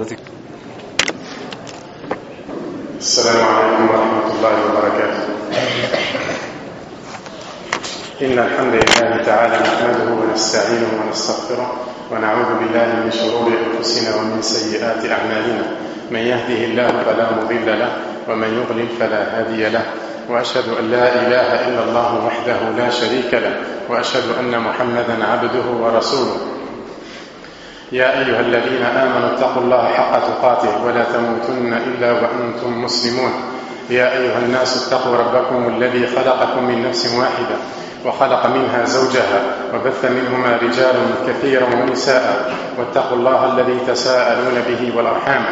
السلام عليكم ورحمة الله وبركاته. إن الحمد لله تعالى نحمده ونستعينه ونستغفره ونعوذ بالله من شرور أنفسنا ومن سيئات أعمالنا. من يهده الله فلا مضل له ومن يضلل فلا هادي له، وأشهد أن لا إله إلا الله وحده لا شريك له، وأشهد أن محمدا عبده ورسوله. يا أيها الذين آمنوا اتقوا الله حق تقاته ولا تموتن إلا وأنتم مسلمون. يا أيها الناس اتقوا ربكم الذي خلقكم من نفس واحدة وخلق منها زوجها وبث منهما رجالا كثيرا ونساء، واتقوا الله الذي تساءلون به والأرحام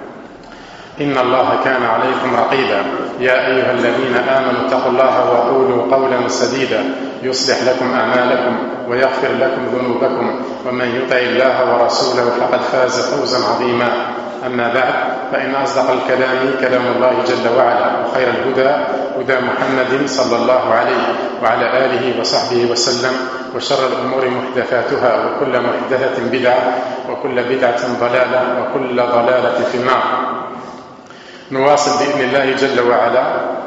إن الله كان عليكم رقيبا. يا أيها الذين آمنوا اتقوا الله وقولوا قولا سديدا يصلح لكم أعمالكم ويغفر لكم ذنوبكم، ومن يطع الله ورسوله فقد فاز فوزا عظيما. أما بعد، فإن أصدق الكلام كلام الله جل وعلا، وخير الهدى هدى محمد صلى الله عليه وعلى آله وصحبه وسلم، وشر الأمور محدثاتها، وكل محدثة بدعة، وكل بدعة ضلالة، وكل ضلالة في النار. نواصل بإذن الله جل وعلا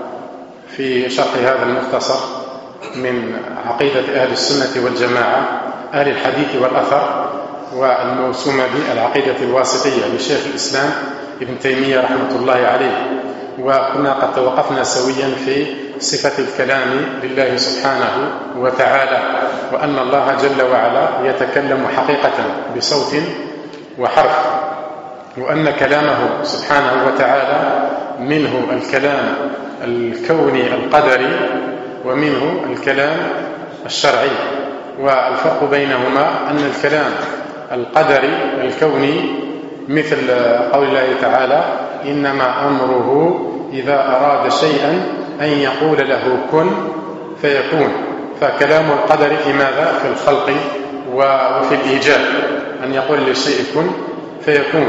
في شرح هذا المختصر من عقيدة أهل السنة والجماعة، أهل الحديث والأثر، والموسومة بالعقيدة الواسطية لشيخ الإسلام ابن تيمية رحمة الله عليه. وكنا قد توقفنا سويا في صفة الكلام لله سبحانه وتعالى، وأن الله جل وعلا يتكلم حقيقة بصوت وحرف، وأن كلامه سبحانه وتعالى منه الكلام الكوني القدري ومنه الكلام الشرعي. والفرق بينهما أن الكلام القدري الكوني مثل قول الله تعالى: إنما أمره إذا أراد شيئا أن يقول له كن فيكون. فكلام القدر في ماذا؟ في الخلق وفي الإيجاد، أن يقول للشيء كن فيكون.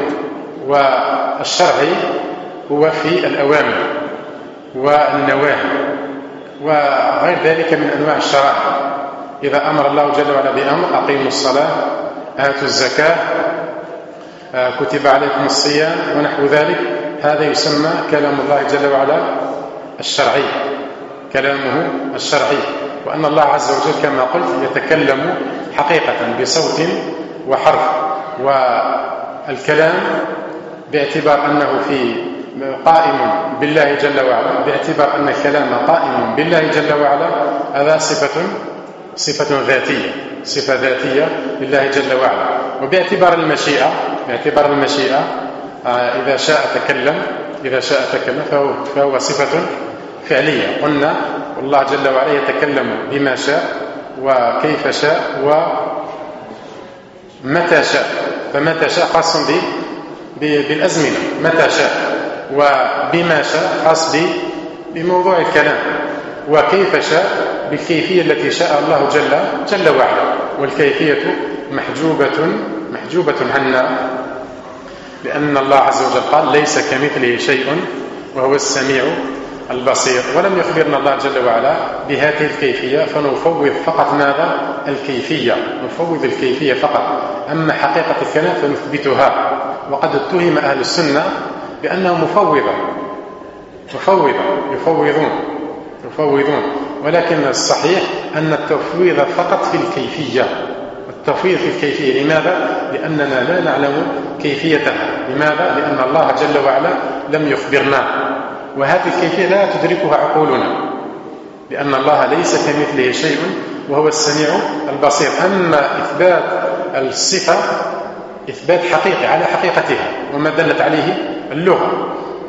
والشرعي هو في الأوامر والنواهي وغير ذلك من أنواع الشرائع. إذا أمر الله جل وعلا بأمر: أقيموا الصلاة، آتوا الزكاة، كتب عليكم الصيام، ونحو ذلك، هذا يسمى كلام الله جل وعلا الشرعي، كلامه الشرعي. وأن الله عز وجل كما قلت يتكلم حقيقة بصوت وحرف. والكلام باعتبار أنه قائم بالله جل وعلا، باعتبار أن الكلام قائم بالله جل وعلا، هذا صفة ذاتية، صفة ذاتية لله جل وعلا. وباعتبار المشيئة إذا شاء تكلم فهو صفة فعلية. قلنا والله جل وعلا يتكلم بما شاء وكيف شاء ومتى شاء. فمتى شاء خاص بالأزمنة، متى شاء، وبما شاء خاص بموضوع الكلام، وكيف شاء بالكيفية التي شاء الله جل وعلا. والكيفية محجوبة عنا، لأن الله عز وجل قال: ليس كمثله شيء وهو السميع البصير. ولم يخبرنا الله جل وعلا بهذه الكيفية، فنفوض فقط ماذا؟ الكيفية، نفوض الكيفية فقط. أما حقيقة الكلام فنثبتها. وقد اتهم أهل السنة بأنهم يفوضون، ولكن الصحيح أن التفويض فقط في الكيفية. التفويض في الكيفية لماذا؟ لأننا لا نعلم كيفيتها. لماذا؟ لأن الله جل وعلا لم يخبرنا، وهذه الكيفية لا تدركها عقولنا، لأن الله ليس كمثله شيء وهو السميع البصير. أما إثبات الصفة إثبات حقيقي على حقيقتها وما دلت عليه اللغة.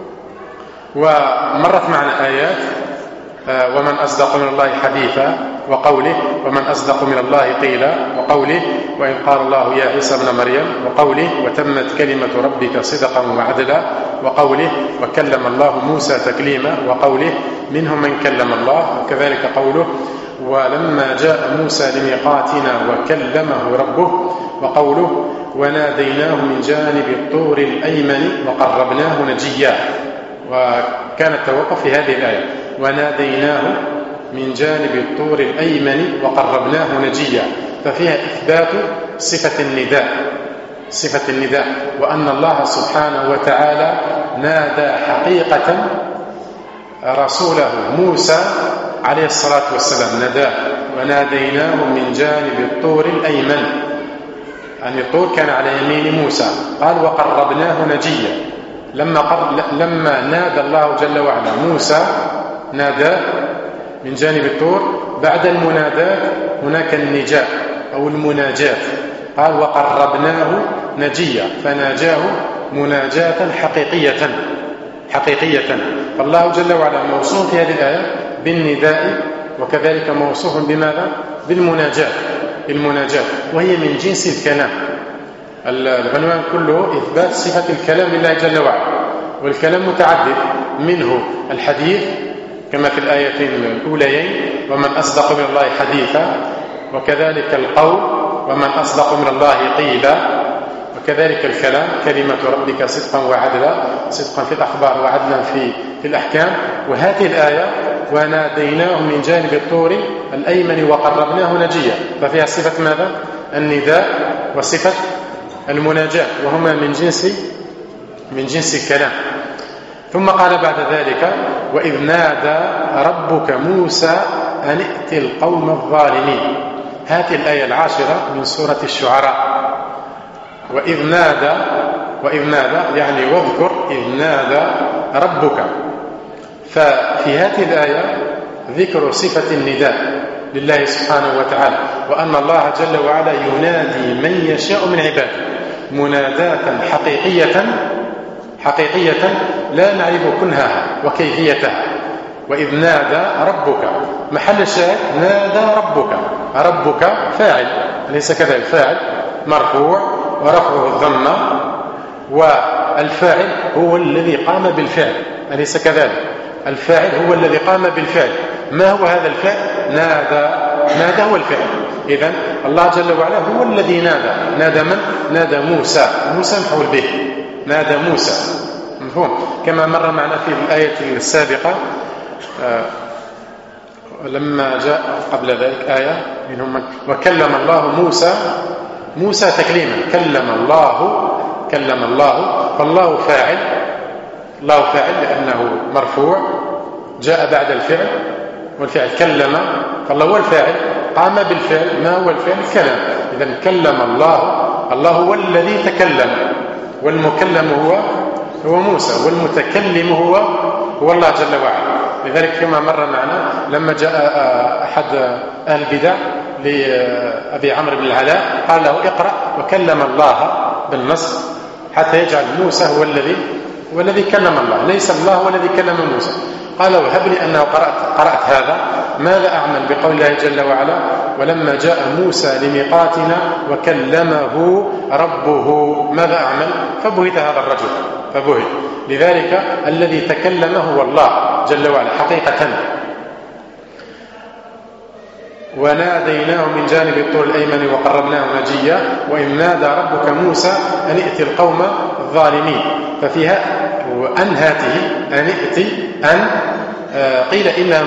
ومرت معنا آيات: ومن أصدق من الله حديثا، وقوله: ومن أصدق من الله قيلا، وقوله: وإن قال الله يا عيسى ابن مريم، وقوله: وتمت كلمة ربك صدقا وعدلا، وقوله: وكلم الله موسى تكليما، وقوله: منهم من كلم الله. وكذلك قوله: ولما جاء موسى لميقاتنا وكلمه ربه، وقوله: وناديناه من جانب الطور الأيمن وقربناه نجيا. وكان التوقف في هذه الآية: وناديناه من جانب الطور الأيمن وقربناه نجيا. ففيها إثبات صفة النداء، صفة النداء، وأن الله سبحانه وتعالى نادى حقيقة رسوله موسى عليه الصلاة والسلام، نداه وناديناه من جانب الطور الأيمن، يعني الطور كان على يمين موسى، قال وقربناه نجيا. لما نادى الله جل وعلا موسى ناداه من جانب الطور، بعد المناداة هناك النجاة أو المناجاة، قال وقربناه نجيا، فناجاه مناجاة حقيقية. فالله جل وعلا موصوف في هذه الآية بالنداء، وكذلك موصوف بماذا؟ بالمناجاة، وهي من جنس الكلام. العنوان كله إثبات صفة الكلام لله جل وعلا، والكلام متعدد، منه الحديث كما في الآيتين الأوليين ومن أصدق من الله حديثا، وكذلك القول ومن أصدق من الله قيلا، وكذلك الكلام كلمة ربك صدقا وعدلا، صدقا في الأخبار وعدلا في الأحكام. وهذه الآية وناديناه من جانب الطور الأيمن وقربناه نجيا، ففيها صفة ماذا؟ النداء وصفة المناجاة، وهما من جنس الكلام. ثم قال بعد ذلك وإذ نادى ربك موسى أن ائت القوم الظالمين. هذه الآية 10 من سورة الشعراء. وإذ نادى يعني واذكر إذ نادى ربك. ففي هذه الآية ذكر صفة النداء لله سبحانه وتعالى، وأن الله جل وعلا ينادي من يشاء من عباده مناداة حقيقية لا نعرف كنهها وكيفيتها. وإذ نادى ربك، محل الشاهد نادى ربك فاعل، ليس كذلك، فاعل مرفوع ورفعه الضمة، والفاعل هو الذي قام بالفعل، أليس كذلك؟ الفاعل هو الذي قام بالفعل. ما هو هذا الفعل؟ نادى هو الفعل. إذن الله جل وعلا هو الذي نادى من؟ نادى موسى مفعول به، نادى موسى، مفهوم؟ كما مر معنا في الآية السابقة لما جاء قبل ذلك آية منهم وكلم الله موسى تكليما، كلم الله، فالله فاعل، لأنه مرفوع جاء بعد الفعل، والفعل كلم، فالله هو الفاعل قام بالفعل. ما هو الفعل؟ الكلام. إذن كلم الله هو الذي تكلم، والمكلم هو موسى، والمتكلم هو الله جل وعلا. لذلك كما مر معنا لما جاء أحد أهل البدع لأبي عمرو بن العلاء قال له اقرأ وكلم الله بالنص حتى يجعل موسى هو الذي كلم الله، ليس الله هو الذي كلم موسى. قال له هب لي أنه قرأت هذا، ماذا أعمل بقول الله جل وعلا ولما جاء موسى لميقاتنا وكلمه ربه، ماذا أعمل؟ فبهت هذا الرجل، لذلك الذي تكلم هو الله جل وعلا حقيقة. وناديناه من جانب الطور الأيمن وقربناه نجيا وإذ نادى ربك موسى أن ائت القوم الظالمين. ففيها هاته أن ائت قيل إنها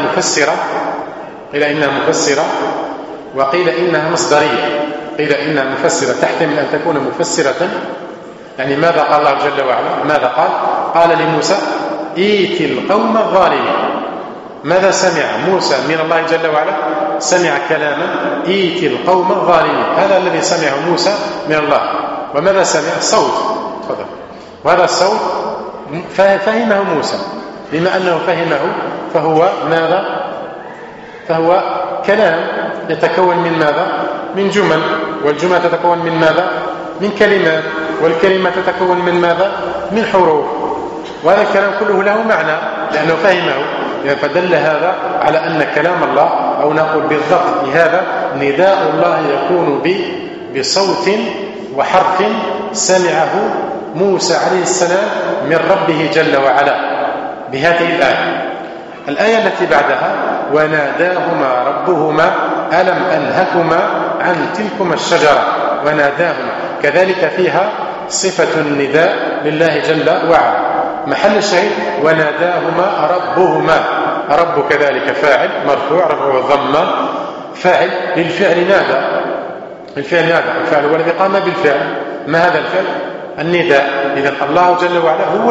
مفسرة وقيل إنها مصدرية. قيل إنها مفسرة تحتمل أن تكون مفسرة، يعني ماذا قال الله جل وعلا؟ ماذا قال لموسى ائت القوم الظالمين. ماذا سمع موسى من الله جل وعلا؟ سمع كلاما ائت القوم الظالمين، هذا الذي سمعه موسى من الله. وماذا سمع؟ صوت، وهذا الصوت فهمه موسى. بما أنه فهمه فهو ماذا؟ فهو كلام يتكون من ماذا؟ من جمل، والجمل تتكون من ماذا؟ من كلمات، والكلمة تتكون من ماذا؟ من حروف. وهذا الكلام كله له معنى لأنه فهمه، فدل هذا على أن كلام الله، أو نقول بالضبط هذا نداء الله يكون بصوت وحرف سمعه موسى عليه السلام من ربه جل وعلا. بهذه الآية التي بعدها وناداهما ربهما ألم أنهكما عن تلكما الشجرة، وناداهما، كذلك فيها صفة النداء لله جل وعلا. محل الشهيد وناداهما ربهما، رب كذلك فاعل مرفوع رفعه الضمة، فاعل للفعل نادى، الفعل هو الذي قام بالفعل، ما هذا الفعل؟ النداء. إذن الله جل وعلا هو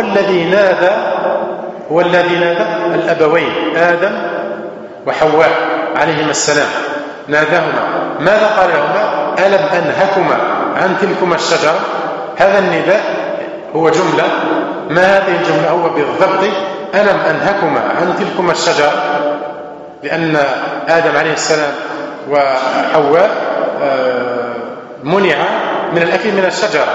الذي نادى الأبوين آدم وحواء عليهما السلام، ناداهما. ماذا قال لهما؟ ألم أنهكما عن تلكما الشجرة؟ هذا النداء هو جملة. ما هذه الجملة؟ هو بالضبط ألم أنهكما عن تلكما الشجرة، لأن آدم عليه السلام وحواء منع من الأكل من الشجرة،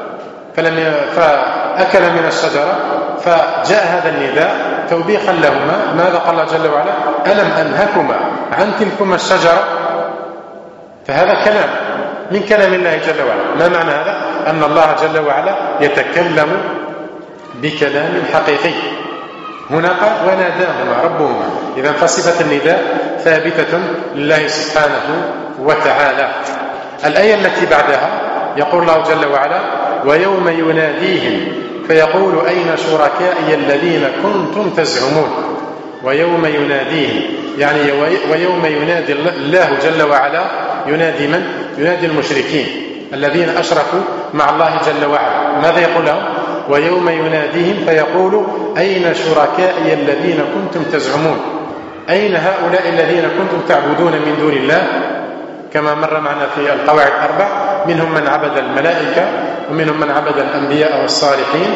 فأكل من الشجرة، فجاء هذا النداء توبيخا لهما. ماذا قال الله جل وعلا؟ ألم أنهكما عن تلكما الشجرة؟ فهذا كلام من كلام الله جل وعلا. ما معنى هذا؟ أن الله جل وعلا يتكلم بكلام حقيقي. هنا قال وناداهما ربهما. إذن فصفة النداء ثابتة لله سبحانه وتعالى. الآية التي بعدها يقول الله جل وعلا ويوم يناديهم فيقول أين شركائي الذين كنتم تزعمون. ويوم يناديهم يعني ويوم ينادي الله جل وعلا. ينادي من؟ ينادي المشركين الذين أشركوا مع الله جل وعلا. ماذا يقول لهم؟ ويوم يناديهم فيقول أين شركائي الذين كنتم تزعمون. أين هؤلاء الذين كنتم تعبدون من دون الله؟ كما مر معنا في القواعد الأربع، منهم من عبد الملائكة، ومنهم من عبد الأنبياء والصالحين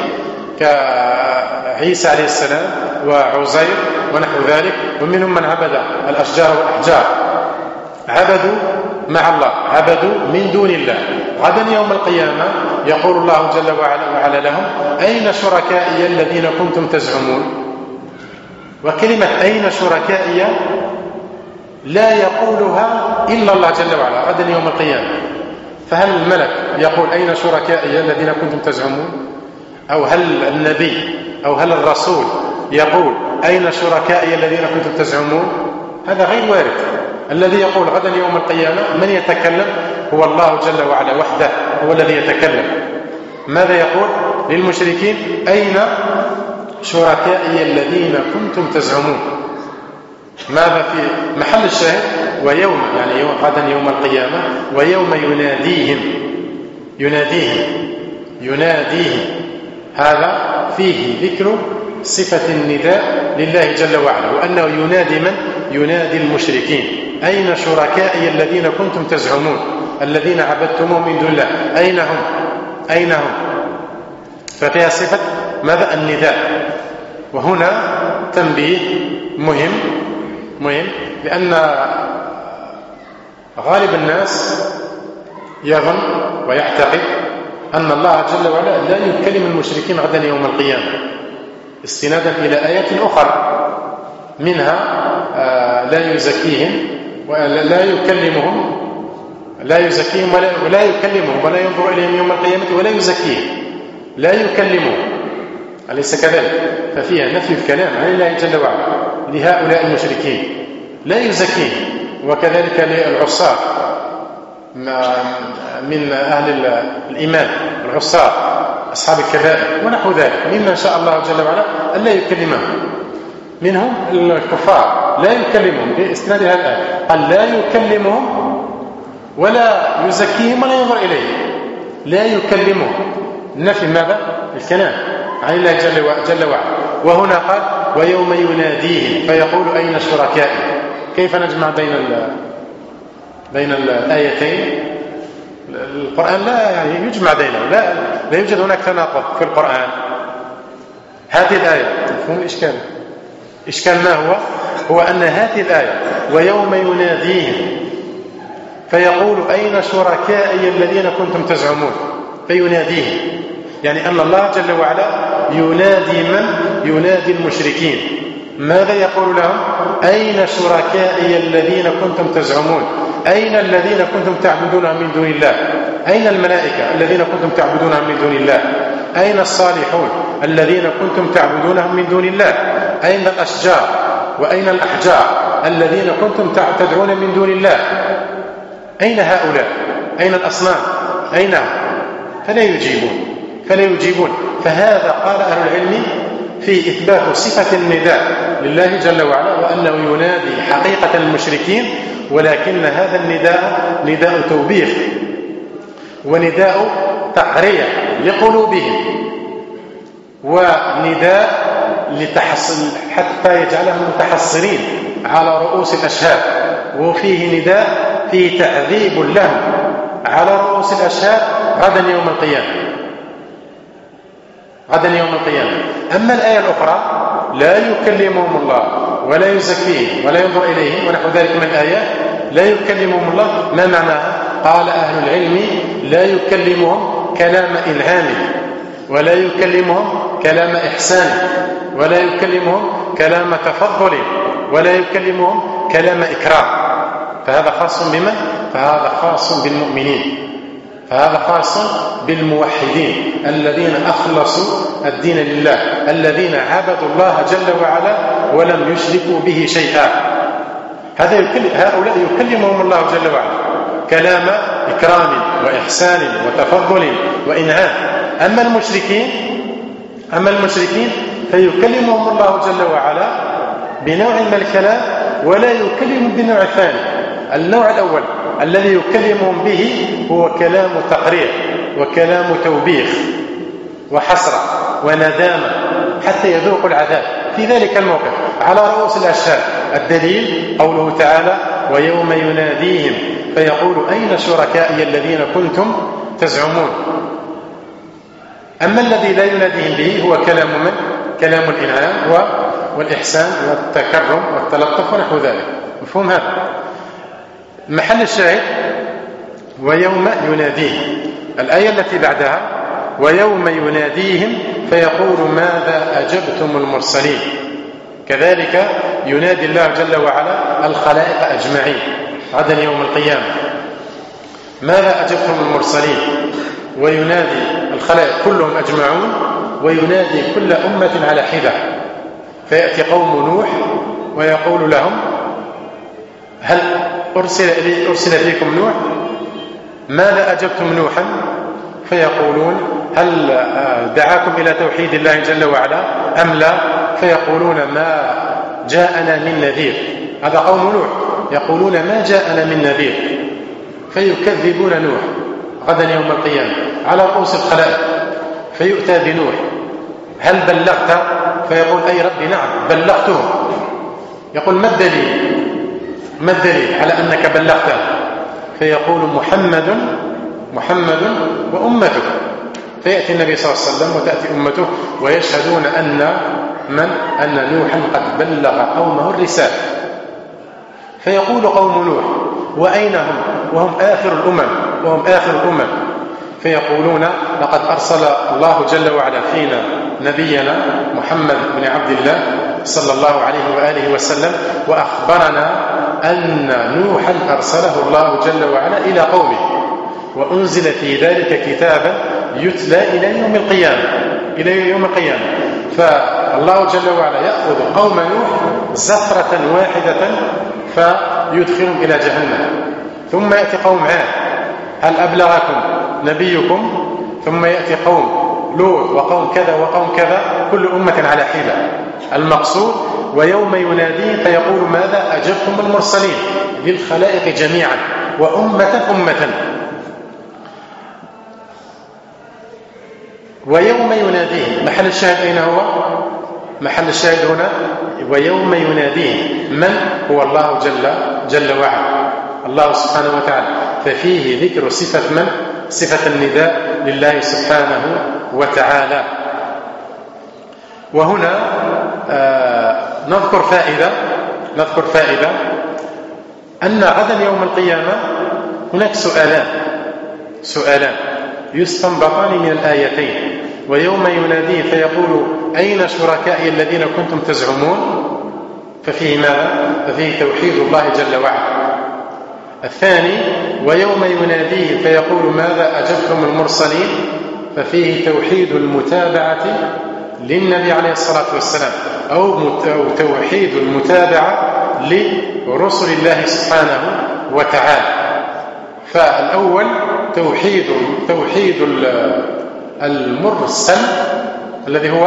كعيسى عليه السلام وعزير ونحو ذلك، ومنهم من عبد الأشجار والأحجار. عبدوا مع الله، عبدوا من دون الله. غدا يوم القيامة يقول الله جل وعلا لهم أين شركائي الذين كنتم تزعمون. وكلمة أين شركائي لا يقولها إلا الله جل وعلا غدا يوم القيامة. فهل الملك يقول أين شركائي الذين كنتم تزعمون؟ أو هل النبي أو هل الرسول يقول أين شركائي الذين كنتم تزعمون؟ هذا غير وارد. الذي يقول غدا يوم القيامة من يتكلم؟ هو الله جل وعلا وحده هو الذي يتكلم. ماذا يقول للمشركين؟ أين شركائي الذين كنتم تزعمون. ماذا في محل الشاهد؟ ويوم يعني غدا يوم القيامة. ويوم يناديهم هذا فيه ذكر صفة النداء لله جل وعلا، وأنه ينادي من؟ ينادي المشركين أين شركائي الذين كنتم تزعمون الذين عبدتموهم من دون الله أين هم؟ ففيها صفة ماذا؟ النداء. وهنا تنبيه مهم لأن غالب الناس يظن ويعتقد أن الله جل وعلا لا يكلم المشركين غدا يوم القيامة، استنادا إلى آيات أخرى منها لا يزكيهم ولا يكلمهم، لا يزكيهم ولا يكلمهم ولا ينظر إليهم يوم القيامة ولا يزكيهم، لا يكلمهم، أليس كذلك؟ ففيها نفي الكلام عن الله جل وعلا لهؤلاء المشركين، لا يزكيهم. وكذلك للعصاة من أهل الإيمان، العصاة أصحاب الكبائر ونحو ذلك مما شاء الله جل وعلا أن لا يكلمهم. منهم الكفار لا يكلمهم بإسناد هذا الآية، قال لا يكلمهم ولا يزكيهم ولا ينظر إليهم، لا يكلمهم، نفي ماذا؟ الكلام عن الله جل وعلا. وهنا قال ويوم يناديهم فيقول أين شركائي. كيف نجمع بين الآيتين؟ القرآن لا يعني يجمع بينهم، لا يوجد هناك تناقض في القرآن. هذه الآية مفهوم الإشكال. إشكال ما هو أن هذه الآية ويوم يناديهم فيقول أين شركائي الذين كنتم تزعمون، فيناديهم يعني أن الله جل وعلا ينادي من؟ ينادي المشركين. ماذا يقول لهم؟ أين شركائي الذين كنتم تزعمون، أين الذين كنتم تعبدونهم من دون الله، أين الملائكة الذين كنتم تعبدونهم من دون الله، أين الصالحون الذين كنتم تعبدونهم من دون الله، أين الأشجار وأين الأحجار الذين كنتم تدعون من دون الله، أين هؤلاء، أين الأصنام، أين؟ فلا يجيبون. فهذا قال أهل العلم في إثبات صفة النداء لله جل وعلا، وأنه ينادي حقيقة المشركين، ولكن هذا النداء نداء توبيخ ونداء تقريع لقلوبهم ونداء لتحصل حتى يجعلهم متحصرين على رؤوس الأشهاد، وفيه نداء فيه تعذيب لهم على رؤوس الأشهاد غدا يوم القيامة. غدا يوم القيامة. أما الآية الأخرى لا يكلمهم الله ولا يزكيهم ولا ينظر إليهم ونحو ذلك من الآيات، لا يكلمهم الله ما معناها؟ قال أهل العلم لا يكلمهم كلام إنعام، ولا يكلمهم كلام إحسان، ولا يكلمهم كلام تفضل، ولا يكلمهم كلام إكرام. فهذا خاص بمن؟ فهذا خاص بالمؤمنين، فهذا خاص بالموحدين الذين أخلصوا الدين لله، الذين عبدوا الله جل وعلا ولم يشركوا به شيئا. هؤلاء يكلمهم الله جل وعلا كلام إكرام وإحسان وتفضل وإنعام. أما المشركين فيكلمهم الله جل وعلا بنوع من الكلام ولا يكلمهم بالنوع الثاني. النوع الأول الذي يكلمهم به هو كلام تقريع وكلام توبيخ وحسرة وندامة حتى يذوقوا العذاب في ذلك الموقف على رؤوس الأشهاد. الدليل قوله تعالى ويوم يناديهم فيقول أين شركائي الذين كنتم تزعمون. أما الذي لا يناديهم به هو كلام من؟ كلام الإنعام والإحسان والتكرم والتلطف ونحو ذلك. مفهوم هذا؟ محل الشاهد ويوم يناديهم. الآية التي بعدها ويوم يناديهم فيقول ماذا أجبتم المرسلين. كذلك ينادي الله جل وعلا الخلائق أجمعين غدا يوم القيامة ماذا أجبتم المرسلين، وينادي الخلائق كلهم أجمعون، وينادي كل أمة على حدة. فيأتي قوم نوح ويقول لهم هل أرسل فيكم نوح؟ ماذا أجبتم نوحا؟ فيقولون هل دعاكم إلى توحيد الله جل وعلا أم لا؟ فيقولون ما جاءنا من نذير. هذا قوم نوح يقولون ما جاءنا من نذير، فيكذبون نوح غدا يوم القيامة على رؤوس الخلائق. فيؤتى بنوح هل بلغت؟ فيقول أي ربي نعم بلغته. يقول ما الدليل على أنك بلغته؟ فيقول محمد وأمته. فيأتي النبي صلى الله عليه وسلم وتأتي أمته ويشهدون أن نوحا قد بلغ قومه الرسالة. فيقول قوم نوح وأين هم وهم آخر الأمم فيقولون لقد أرسل الله جل وعلا فينا نبينا محمد بن عبد الله صلى الله عليه وآله وسلم وأخبرنا أن نوحا أرسله الله جل وعلا إلى قومه وأنزل في ذلك كتابا يتلى إلى يوم القيامة. فالله جل وعلا يأخذ قوم نوح زفرة واحدة فيدخلهم إلى جهنم. ثم يأتي قوم عاد هل أبلغكم نبيكم؟ ثم يأتي قوم لوط وقوم كذا وقوم كذا كل أمة على حدة. المقصود ويوم يناديه فيقول ماذا أجبتم المرسلين للخلائق جميعا وأمة. ويوم يناديه محل الشاهد أين هو؟ محل الشاهد هنا ويوم يناديه من هو الله جل وعلا الله سبحانه وتعالى. ففيه ذكر صفة من؟ صفة النداء لله سبحانه وتعالى. وهنا نذكر فائدة أن غدا يوم القيامة هناك سؤالان يستنبطان من الآيتين. ويوم يناديه فيقول أين شركائي الذين كنتم تزعمون؟ ففيه ماذا؟ ففيه توحيد الله جل وعلا. الثاني ويوم يناديه فيقول ماذا أجبتم المرسلين؟ ففيه توحيد المتابعة للنبي عليه الصلاة والسلام أو توحيد المتابعة لرسل الله سبحانه وتعالى. فالأول توحيد المرسل الذي هو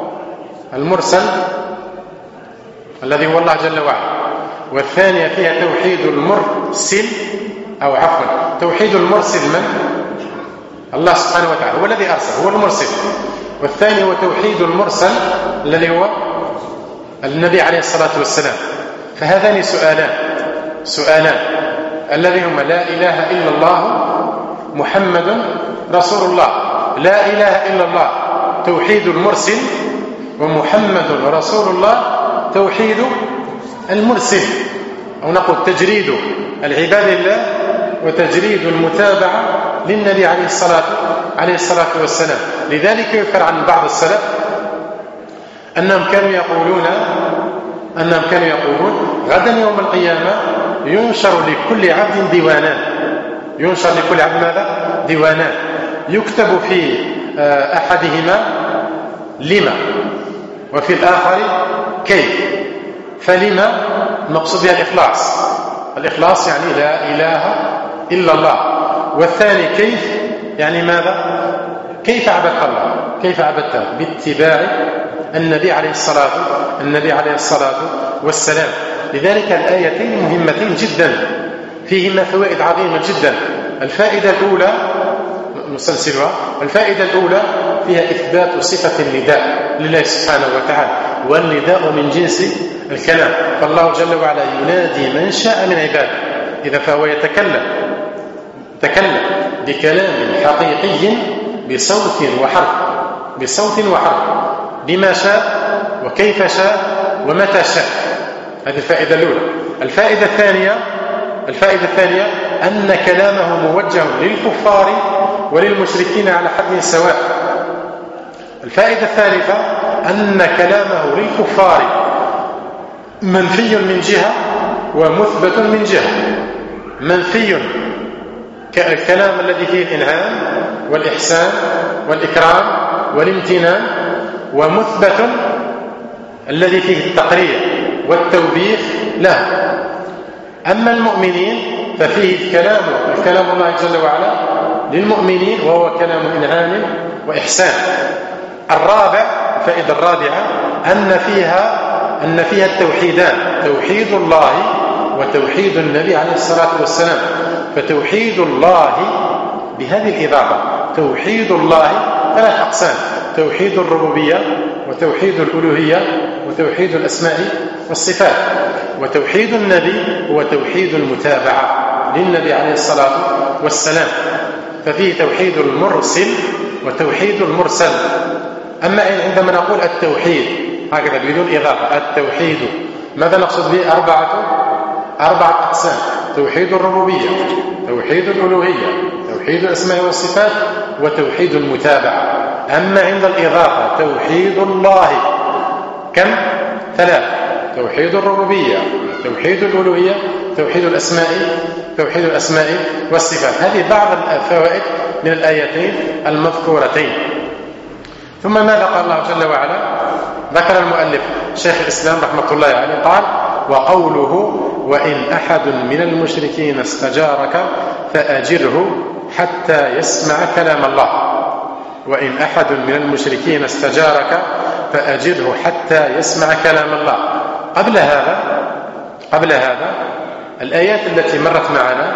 الله جل وعلا. والثانية فيها توحيد المرسل توحيد المرسل من؟ الله سبحانه وتعالى هو الذي أرسل، هو المرسل. والثاني هو توحيد المرسل الذي هو النبي عليه الصلاة والسلام. فهذان سؤالان الذي هما لا إله إلا الله محمد رسول الله. لا إله إلا الله توحيد المرسل، ومحمد رسول الله توحيد المرسل، أو نقول تجريد العباد لله وتجريد المتابعة للنبي عليه الصلاة والسلام. لذلك يذكر عن بعض السلف أنهم كانوا يقولون غدا يوم القيامة ينشر لكل عبد ديوانان. ينشر لكل عبد ماذا؟ ديوانان. يكتب في أحدهما لما، وفي الآخر كيف. فلما المقصود بها الإخلاص يعني لا إله إلا الله. والثاني كيف يعني ماذا؟ كيف عبدت الله؟ كيف عبدته؟ باتباع النبي عليه الصلاة والسلام. لذلك الآيتين مهمتين جدا، فيهما فوائد عظيمة جدا. الفائدة الأولى نسلسلها. الفائدة الأولى فيها إثبات صفة النداء لله سبحانه وتعالى، والنداء من جنس الكلام، فالله جل وعلا ينادي من شاء من عباده. إذا فهو يتكلم بكلام حقيقي بصوت وحرف بما شاء وكيف شاء ومتى شاء. هذه الفائدة الأولى. الفائدة الثانية أن كلامه موجه للكفار وللمشركين على حد سواء. الفائدة الثالثة أن كلامه للكفار منفي من جهة ومثبت من جهة. منفي كالكلام الذي فيه الإنعام والإحسان والإكرام والامتنان، ومثبت الذي فيه التقرير والتوبيخ له. أما المؤمنين ففيه كلام الله جل وعلا للمؤمنين، وهو كلام إنعام وإحسان. الفائدة الرابعة أن فيها التوحيدان، توحيد الله وتوحيد النبي عليه الصلاة والسلام. فتوحيد الله بهذه الإضافة، توحيد الله 3 أقسام: توحيد الربوبية، وتوحيد الألوهية، وتوحيد الأسماء والصفات. وتوحيد النبي هو توحيد المتابعة للنبي عليه الصلاة والسلام. ففيه توحيد المرسل وتوحيد المرسل. أما عندما نقول التوحيد هكذا بدون إضافة، التوحيد ماذا نقصد به؟ 4 أقسام: توحيد الربوبية، توحيد الألوهية، توحيد الأسماء والصفات، وتوحيد المتابعة. أما عند الإضافة توحيد الله كم؟ 3: توحيد الربوبية، توحيد الألوهية، توحيد الأسماء والصفات. هذه بعض الفوائد من الآيتين المذكورتين. ثم ماذا قال الله جل وعلا؟ ذكر المؤلف شيخ الإسلام رحمة الله عليه قال: وقوله وإن أحد من المشركين استجارك فأجره حتى يسمع كلام الله. وإن أحد من المشركين استجارك فأجره حتى يسمع كلام الله. قبل هذا الآيات التي مرت معنا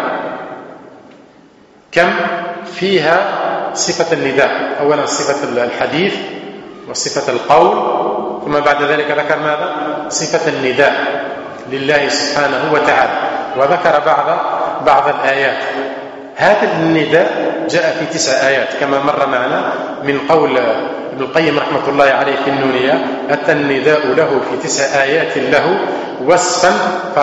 كم فيها صفة النداء؟ أولا صفة الحديث وصفة القول، ثم بعد ذلك ذكر ماذا؟ صفة النداء لله سبحانه وتعالى، وذكر بعض الآيات. هذا النداء جاء في 9 آيات كما مر معنا من قول ابن القيم رحمة الله عليه في النونية: أتى النداء له في 9 آيات له وصفا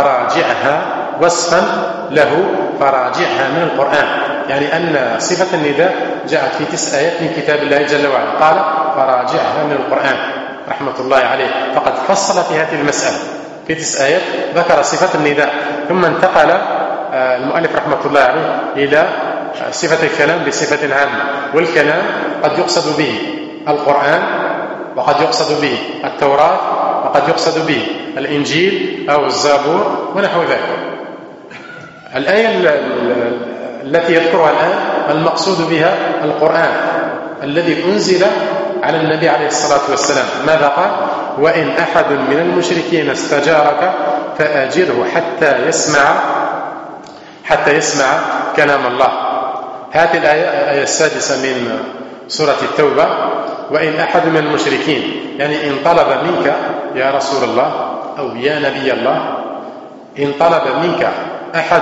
فراجعها من القرآن. يعني أن صفة النداء جاءت في 9 آيات من كتاب الله جل وعلا، قال فراجعها من القرآن رحمة الله عليه. فقد فصل في هذه المسألة في 9 آيات، ذكر صفة النداء، ثم انتقل المؤلف رحمة الله عليه إلى صفة الكلام بصفة عامة. والكلام قد يقصد به القرآن، وقد يقصد به التوراة، وقد يقصد به الإنجيل أو الزبور ونحو ذلك. الآية التي يذكرها الآن المقصود بها القرآن الذي أنزل على النبي عليه الصلاة والسلام. ماذا قال؟ وإن أحد من المشركين استجارك فأجره حتى يسمع كلام الله. هذه الآية السادسة من سورة التوبة. وإن أحد من المشركين، يعني إن طلب منك يا رسول الله أو يا نبي الله، إن طلب منك أحد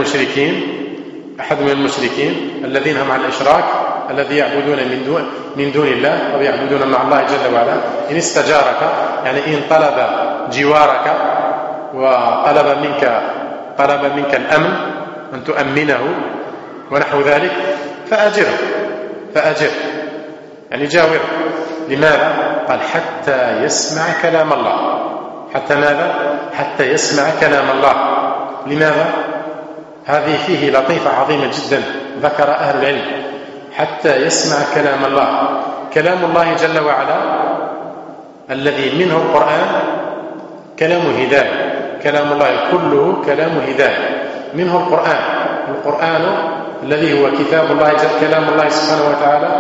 من المشركين الذين هم على الإشراك، الذي يعبدون من دون الله أو يعبدون مع الله جل وعلا، إن استجارك، يعني إن طلب جوارك وطلب منك الأمن، أن تؤمنه ونحو ذلك، فأجره يعني جاوره. لماذا؟ قال حتى يسمع كلام الله. حتى ماذا؟ حتى يسمع كلام الله. لماذا؟ هذه فيه لطيفة عظيمة جدا ذكر أهل العلم. حتى يسمع كلام الله. كلام الله جل وعلا الذي منه القرآن كلام هداية. كلام الله كله كلام هداية، منه القرآن الذي هو كتاب الله، كلام الله سبحانه وتعالى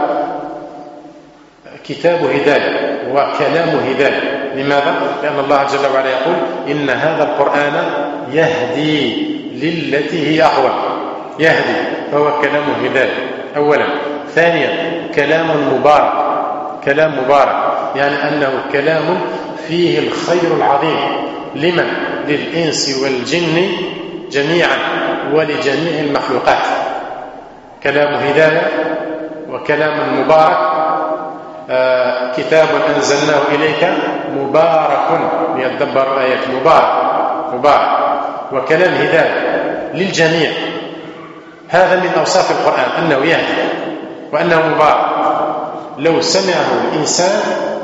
كتاب هداية وكلام هداية. لماذا؟ لأن الله جل وعلا يقول إن هذا القرآن يهدي للتي هي أقوم. يهدي، فهو كلام هداية أولا. ثانيا كلام مبارك، يعني أنه كلام فيه الخير العظيم. لمن؟ للإنس والجن جميعا ولجميع المخلوقات. كلام هداية وكلام مبارك. كتاب أنزلناه إليك مبارك ليدبروا آيات. مبارك وكلام هداية للجميع. هذا من أوصاف القرآن أنه يهدي وأنه مبارك. لو سمعه الإنسان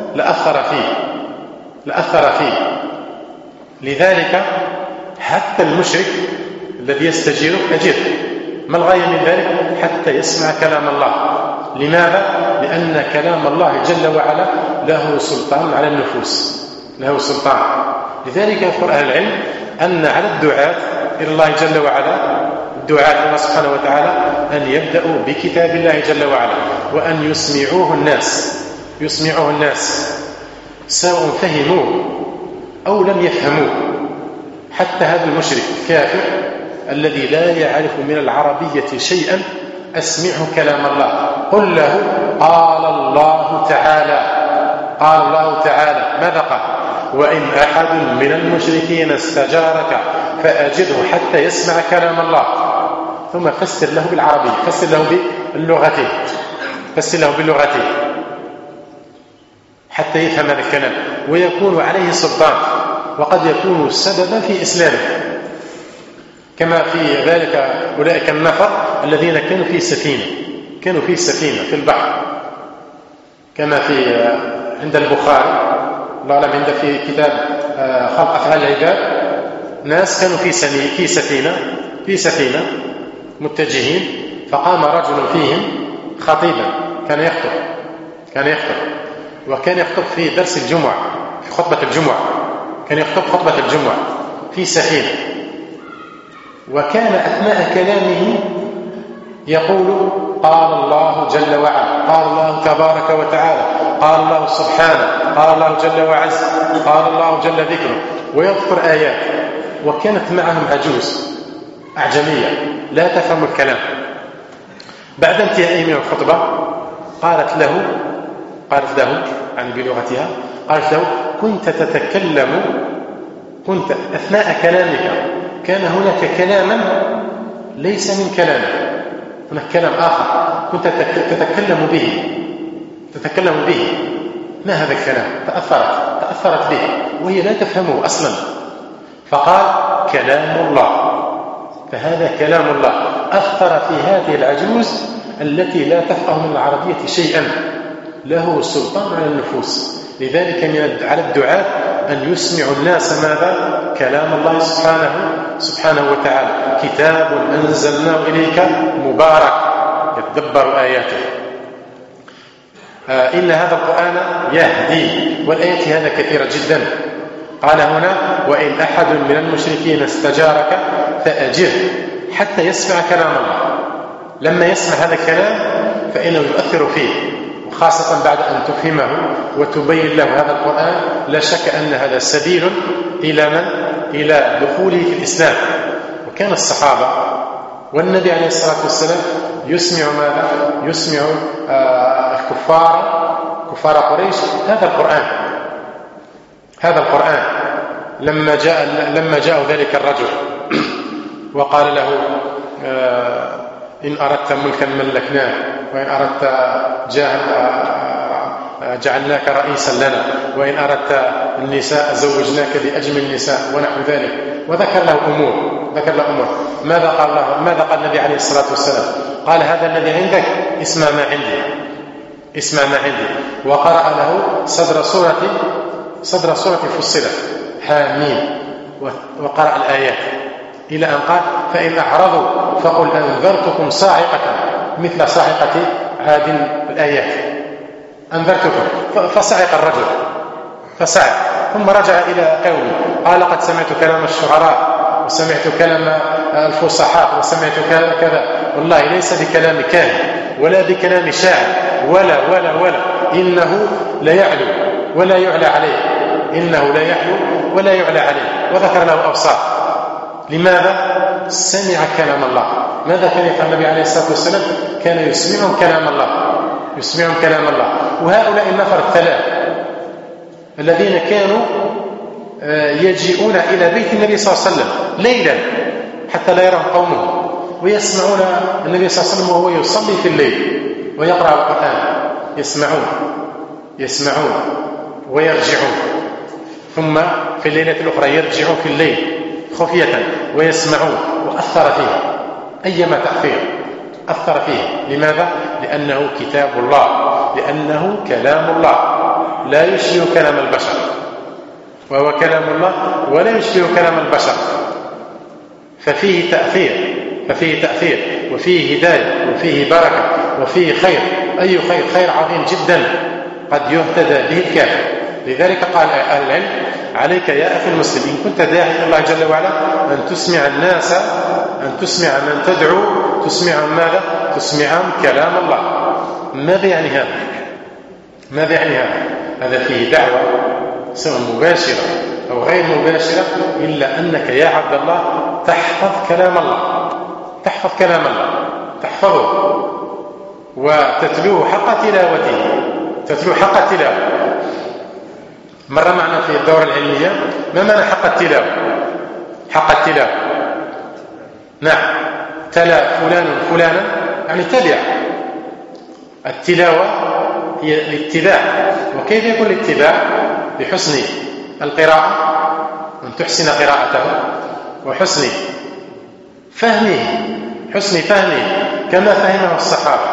لأثر فيه. لذلك حتى المشرك الذي يستجيرك أجير. ما الغاية من ذلك؟ حتى يسمع كلام الله. لماذا؟ لأن كلام الله جل وعلا له سلطان على النفوس، له سلطان. لذلك يذكر أهل العلم أن على الدعاة إلى الله جل وعلا، الدعاة إلى الله سبحانه وتعالى، أن يبدأوا بكتاب الله جل وعلا وأن يسمعوه الناس سواء فهموه أو لم يفهموه. حتى هذا المشرك الكافر الذي لا يعرف من العربية شيئا، أسمعه كلام الله. قل له قال الله تعالى ماذا قال؟ وإن أحد من المشركين استجارك فأجره حتى يسمع كلام الله. ثم فسر له بالعربية، فسر له بلغته حتى يفهم هذا الكلام ويكون عليه سلطان، وقد يكون سببا في إسلامه. كما في ذلك أولئك النفر الذين كانوا في سفينة في البحر، كما في عند البخاري الله أعلم، عند في كتاب خلق أفعال العباد، ناس كانوا في سفينة متجهين، فقام رجل فيهم خطيبا كان يخطب وكان يخطب في درس الجمعة، في خطبة الجمعة، كان يخطب خطبة الجمعة في سفينة. وكان أثناء كلامه يقول قال الله جل وعلا، قال الله تبارك وتعالى، قال الله سبحانه، قال الله جل وعز، قال الله جل ذكره، ويذكر آيات. وكانت معهم عجوز أعجمية لا تفهم الكلام. بعد انتهائه من الخطبة قالت له يعني بلغتها، قالت له كنت أثناء كلامك كان هناك كلاما ليس من كلامك، هناك كلام آخر كنت تتكلم به. ما هذا الكلام؟ تأثرت به وهي لا تفهمه أصلا. فقال كلام الله. فهذا كلام الله أثر في هذه العجوز التي لا تفقه من العربية شيئا، له سلطان على النفوس. لذلك على الدعاة أن يسمعوا الناس ماذا؟ كلام الله سبحانه وتعالى. كتاب أنزلناه إليك مبارك يتدبر آياته. إن هذا القرآن يهدي، والآيات هذا كثيرة جدا. قال هنا وإن أحد من المشركين استجارك فأجره حتى يسمع كلام الله. لما يسمع هذا الكلام فإنه يؤثر فيه، وخاصة بعد أن تفهمه وتبين له هذا القرآن. لا شك أن هذا سبيل إلى دخوله في الإسلام. وكان الصحابة والنبي عليه الصلاة والسلام يسمع ماذا؟ يسمع كفار قريش هذا القرآن لما جاء ذلك الرجل وقال له إن أردت ملكا ملكناه، وإن أردت جعلناك رئيسا لنا، وإن أردت النساء زوجناك بأجمل النساء ونحو ذلك، وذكر له أمور. ماذا قال النبي عليه الصلاة والسلام؟ قال هذا الذي عندك اسمع ما عندي، وقرأ له صدر سورة فصلت حاميم، وقرأ الآيات إلى أن قال فإن أعرضوا فقل أنذرتكم صاعقة مثل صاعقة عاد. الآيات أنذرتكم، فصعق الرجل ثم رجع إلى قومه قال قد سمعت كلام الشعراء وسمعت كلام الفصحاء وسمعت كذا، والله ليس بكلام كاهن ولا بكلام شاعر ولا إنه لا يعلو ولا يعلى عليه، وذكر له أوصاف. لماذا؟ سمع كلام الله. ماذا كان يفعل النبي عليه الصلاة والسلام؟ كان يسمعهم كلام الله. وهؤلاء النفر الثلاث الذين كانوا يجيئون إلى بيت النبي صلى الله عليه وسلم ليلا حتى لا يرهم قومه، ويسمعون النبي صلى الله عليه وسلم وهو يصلي في الليل ويقرأ القرآن، يسمعون ويرجعون، ثم في الليلة الأخرى يرجعون في الليل خفية ويسمعون، وأثر فيه أيما تأثير أثر فيه. لماذا؟ لأنه كتاب الله، لأنه كلام الله لا يشبه كلام البشر، وهو كلام الله ولا يشبه كلام البشر، ففيه تأثير وفيه هداية وفيه بركة وفيه خير. أي خير عظيم جدا قد يهتدى به الكافر. لذلك قال أهل العلم عليك يا أخي المسلم إن كنت داعي إلى الله جل وعلا أن تسمع الناس، أن تسمع من تدعو، تسمعهم ماذا؟ تسمعهم كلام الله. ماذا يعني هذا؟ هذا فيه دعوة سواء مباشرة أو غير مباشرة، إلا أنك يا عبد الله تحفظ كلام الله، تحفظه وتتلوه حق تلاوة. مر معنا في الدورة العلمية ما معنى حق التلاوة؟ نعم، تلا فلانا يعني تبع. التلاوة هي الاتباع. وكيف يكون الاتباع؟ بحسن القراءة، أن تحسن قراءته، وحسن فهمه كما فهمه الصحابة،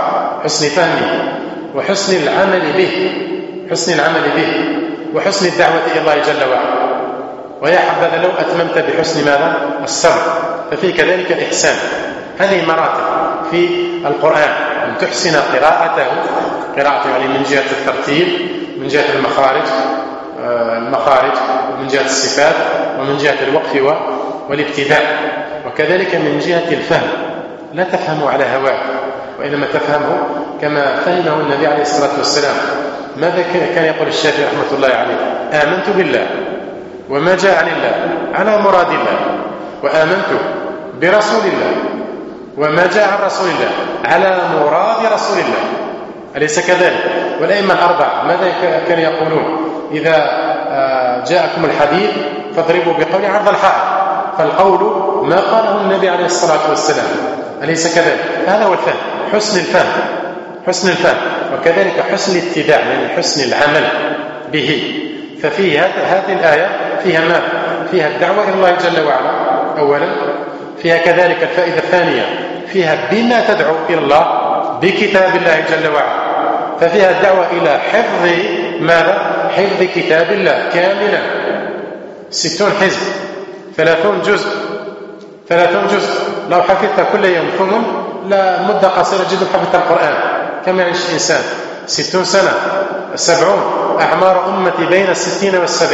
وحسن العمل به، وحسن الدعوة إلى الله جل وعلا. ويا حبذا لو أتممت بحسن ماذا؟ الصبر، ففي كذلك الإحسان. هذه مراتب في القرآن، أن تحسن قراءته يعني من جهة الترتيب، من جهة المخارج، ومن جهة الصفات، ومن جهة الوقف والابتداء، وكذلك من جهة الفهم. لا تفهمه على هواك، وإنما تفهمه كما فهمه النبي عليه الصلاة والسلام. ماذا كان يقول الشافعي رحمة الله عليه؟ آمنت بالله وما جاء عن الله على مراد الله، وآمنت برسول الله وما جاء عن رسول الله على مراد رسول الله. أليس كذلك؟ والأئمة الأربعة ماذا كانوا يقولون؟ إذا جاءكم الحديث فاضربوا بقول عرض الحائط، فالقول ما قاله النبي عليه الصلاة والسلام. أليس كذلك؟ هذا هو الفهم، حسن الفهم، وكذلك حسن الاتباع، يعني حسن العمل به. ففي هذه الآية فيها ماذا؟ فيها الدعوة إلى الله جل وعلا أولا، فيها كذلك الفائدة الثانية فيها بما تدعو إلى الله بكتاب الله جل وعلا، ففيها الدعوة إلى حفظ ماذا؟ حفظ كتاب الله كاملا، 60 حزب، 30 جزء. لو حفظت كل يوم ثمن لا مدة قصيرة جدا حفظت القرآن. كم يعيش الإنسان؟ 60 سنة، 70. أعمار أمتي بين 60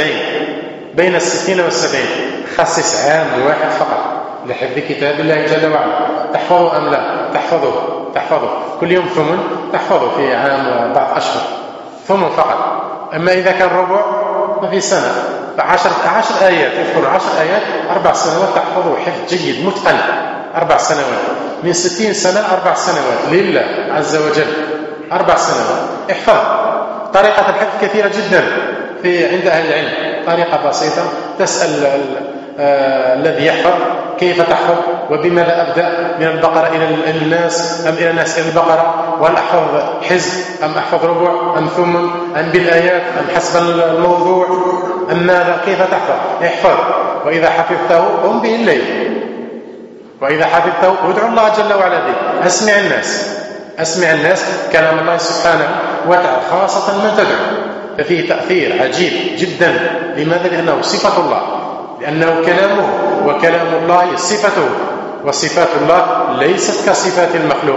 و70. خصص عام واحد فقط لحفظ كتاب الله جل وعلا. تحفظه أم لا؟ تحفظه كل يوم ثمن، تحفظه في عام وبعض أشهر ثمن فقط. أما إذا كان ربع ففي سنة 10 آيات، يذكر 10 آيات 4 سنوات تحفظه حفظ جيد متقن، 4 سنوات. من 60 سنة 4 سنوات لله عز وجل، 4 سنوات. احفظ. طريقة الحفظ كثيرة جدا عند أهل العلم، طريقة بسيطة. تسأل الذي يحفظ كيف تحفظ وبماذا أبدأ، من البقرة إلى الناس أم إلى الناس إلى البقرة، وهل أحفظ حزب أم أحفظ ربع أم ثمن أم بالآيات أم حسب الموضوع أم ماذا، كيف تحفظ. احفظ، وإذا حفظته قم به الليل، وإذا حفظته ادعو الله جل وعلا به. أسمع الناس كلام الله سبحانه وتعالى، خاصة من تدعو، ففيه تأثير عجيب جدا. لماذا؟ لأنه صفة الله، لأنه كلامه، وكلام الله صفته، وصفات الله ليست كصفات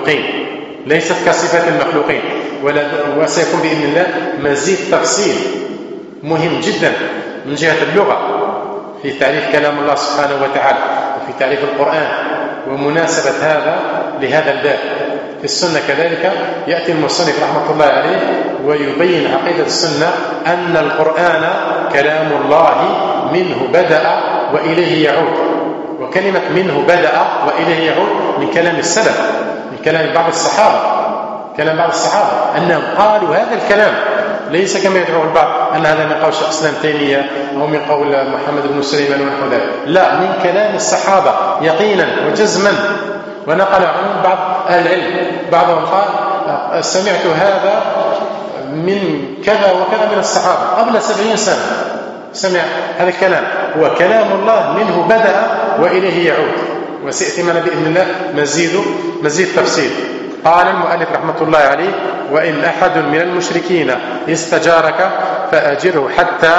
المخلوقين، وسيكون بإذن الله مزيد تفصيل مهم جدا من جهة اللغة في تعريف كلام الله سبحانه وتعالى، وفي تعريف القرآن ومناسبة هذا لهذا الباب. في السنة كذلك يأتي المصنف رحمة الله عليه ويبين عقيدة السنة أن القرآن كلام الله منه بدأ وإليه يعود. وكلمة منه بدأ وإليه يعود من كلام السلف، من كلام بعض الصحابة أنهم قالوا هذا الكلام، ليس كما يدعو البعض أن هذا من قول شيخ الإسلام تيمية أو من قول محمد بن سليمان ونحو ذلك، لا، من كلام الصحابة يقينا وجزما. ونقل عنهم بعض أهل العلم، بعضهم قال سمعت هذا من كذا وكذا من الصحابة قبل 70 سنة، سمع هذا الكلام، هو كلام الله منه بدأ وإليه يعود. وسيأتي معنا بإذن الله مزيد تفصيل. قال المؤلف رحمة الله عليه: وإن أحد من المشركين استجارك فأجره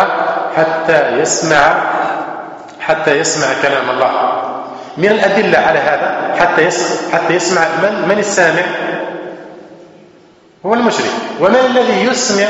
حتى يسمع كلام الله. من الأدلة على هذا حتى يسمع من السامع؟ هو المشرك. ومن الذي يسمع؟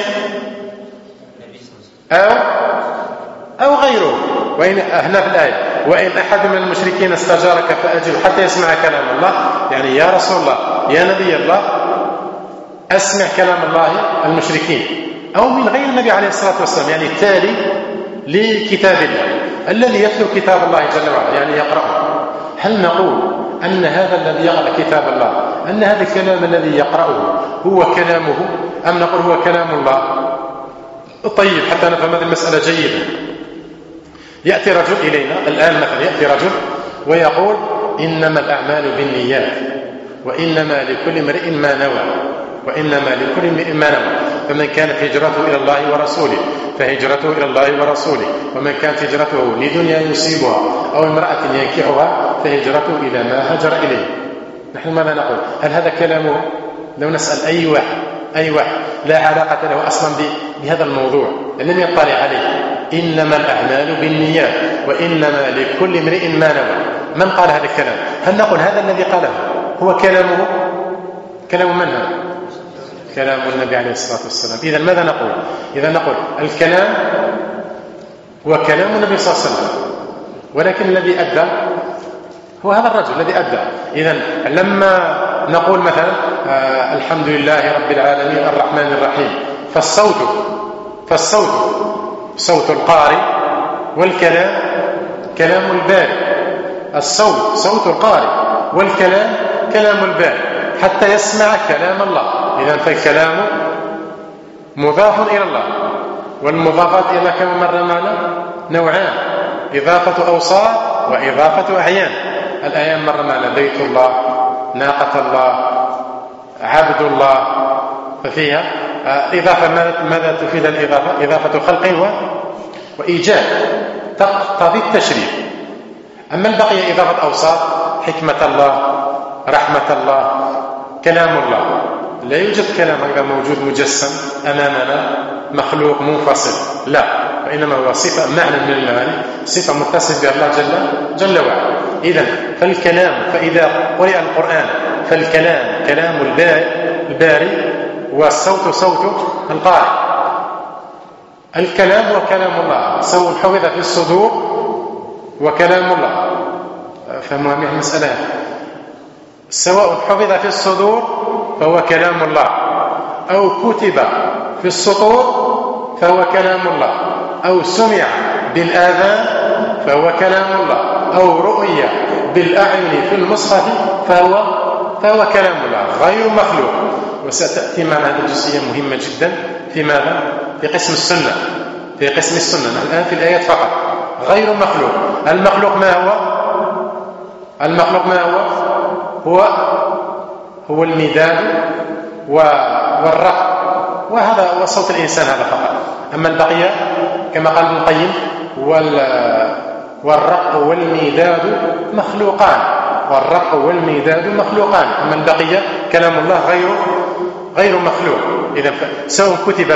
أو غيره. وإن هنا في الآية: وإن أحد من المشركين استجارك فأجره حتى يسمع كلام الله، يعني يا رسول الله، يا نبي الله، أسمع كلام الله المشركين، أو من غير النبي عليه الصلاة والسلام، يعني التالي لكتاب الله، الذي يتلو كتاب الله جل وعلا، يعني يقرأه. هل نقول أن هذا الذي يقرأ كتاب الله، أن هذا الكلام الذي يقرأه هو كلامه، أم نقول هو كلام الله؟ طيب، حتى نفهم هذه المسألة جيدا. يأتي رجل إلينا الآن مثلا، يأتي رجل ويقول: إنما الأعمال بالنيات، وإنما لكل امرئ ما نوى، فمن كانت هجرته إلى الله ورسوله فهجرته إلى الله ورسوله، ومن كانت هجرته لدنيا يصيبها أو امرأة ينكحها فهجرته إلى ما هجر إليه. نحن ماذا نقول؟ هل هذا كلامه؟ لو نسأل أي واحد لا علاقة له أصلا بهذا الموضوع، لم يطلع عليه: إنما الأعمال بالنيات وإنما لكل امرئ ما نوى، من قال هذا الكلام؟ هل نقول هذا الذي قاله هو كلامه؟ كلام من هذا؟ كلام النبي عليه الصلاة والسلام. إذا ماذا نقول؟ إذا نقول الكلام هو كلام النبي صلى الله عليه وسلم، ولكن الذي أدى هو هذا الرجل الذي أدى. إذا لما نقول مثلا الحمد لله رب العالمين الرحمن الرحيم، فالصوت صوت القارئ، والكلام كلام البارئ. الصوت صوت القارئ، والكلام كلام البارئ حتى يسمع كلام الله. إذا فالكلام مضاف إلى الله، والمضافات إلى الله كما مر معنا نوعان: إضافة أوصاف وإضافة أعيان. الأعيان مر معنا: بيت الله، ناقة الله، عبد الله. ففيها إضافة. ماذا تفيد الإضافة؟ إضافة خلق وإيجاد، تقتضي التشريف. أما البقية إضافة أوصاف: حكمة الله، رحمة الله، كلام الله. لا يوجد كلام هذا موجود مجسم أمامنا مخلوق منفصل، لا، وإنما هو صفة، معنى من المعاني، صفة متصف بها الله جل وعلا. إذن فإذا قرئ القرآن فالكلام كلام الباري، والصوت صوت القارئ. الكلام هو كلام الله، سواء حفظ في الصدور وكلام الله. فهموا هذه المسألة، سواء حفظ في الصدور فهو كلام الله، أو كتب في السطور فهو كلام الله، أو سمع بالآذان فهو كلام الله، أو رؤي بالأعين في المصحف فهو فهو كلام الله غير مخلوق. وستأتي معنا هذه الجزئية مهمة جدا في ماذا؟ في قسم السنة. في قسم السنة نحن الآن في الآيات فقط. غير مخلوق. المخلوق ما هو؟ المخلوق ما هو؟ هو المداد والرق، وهذا هو صوت الإنسان هذا فقط. أما البقية كما قال ابن القيم والرق والمداد مخلوقان، والرق والمداد مخلوقان، أما البقية كلام الله غير مخلوق. إذا سواء كتب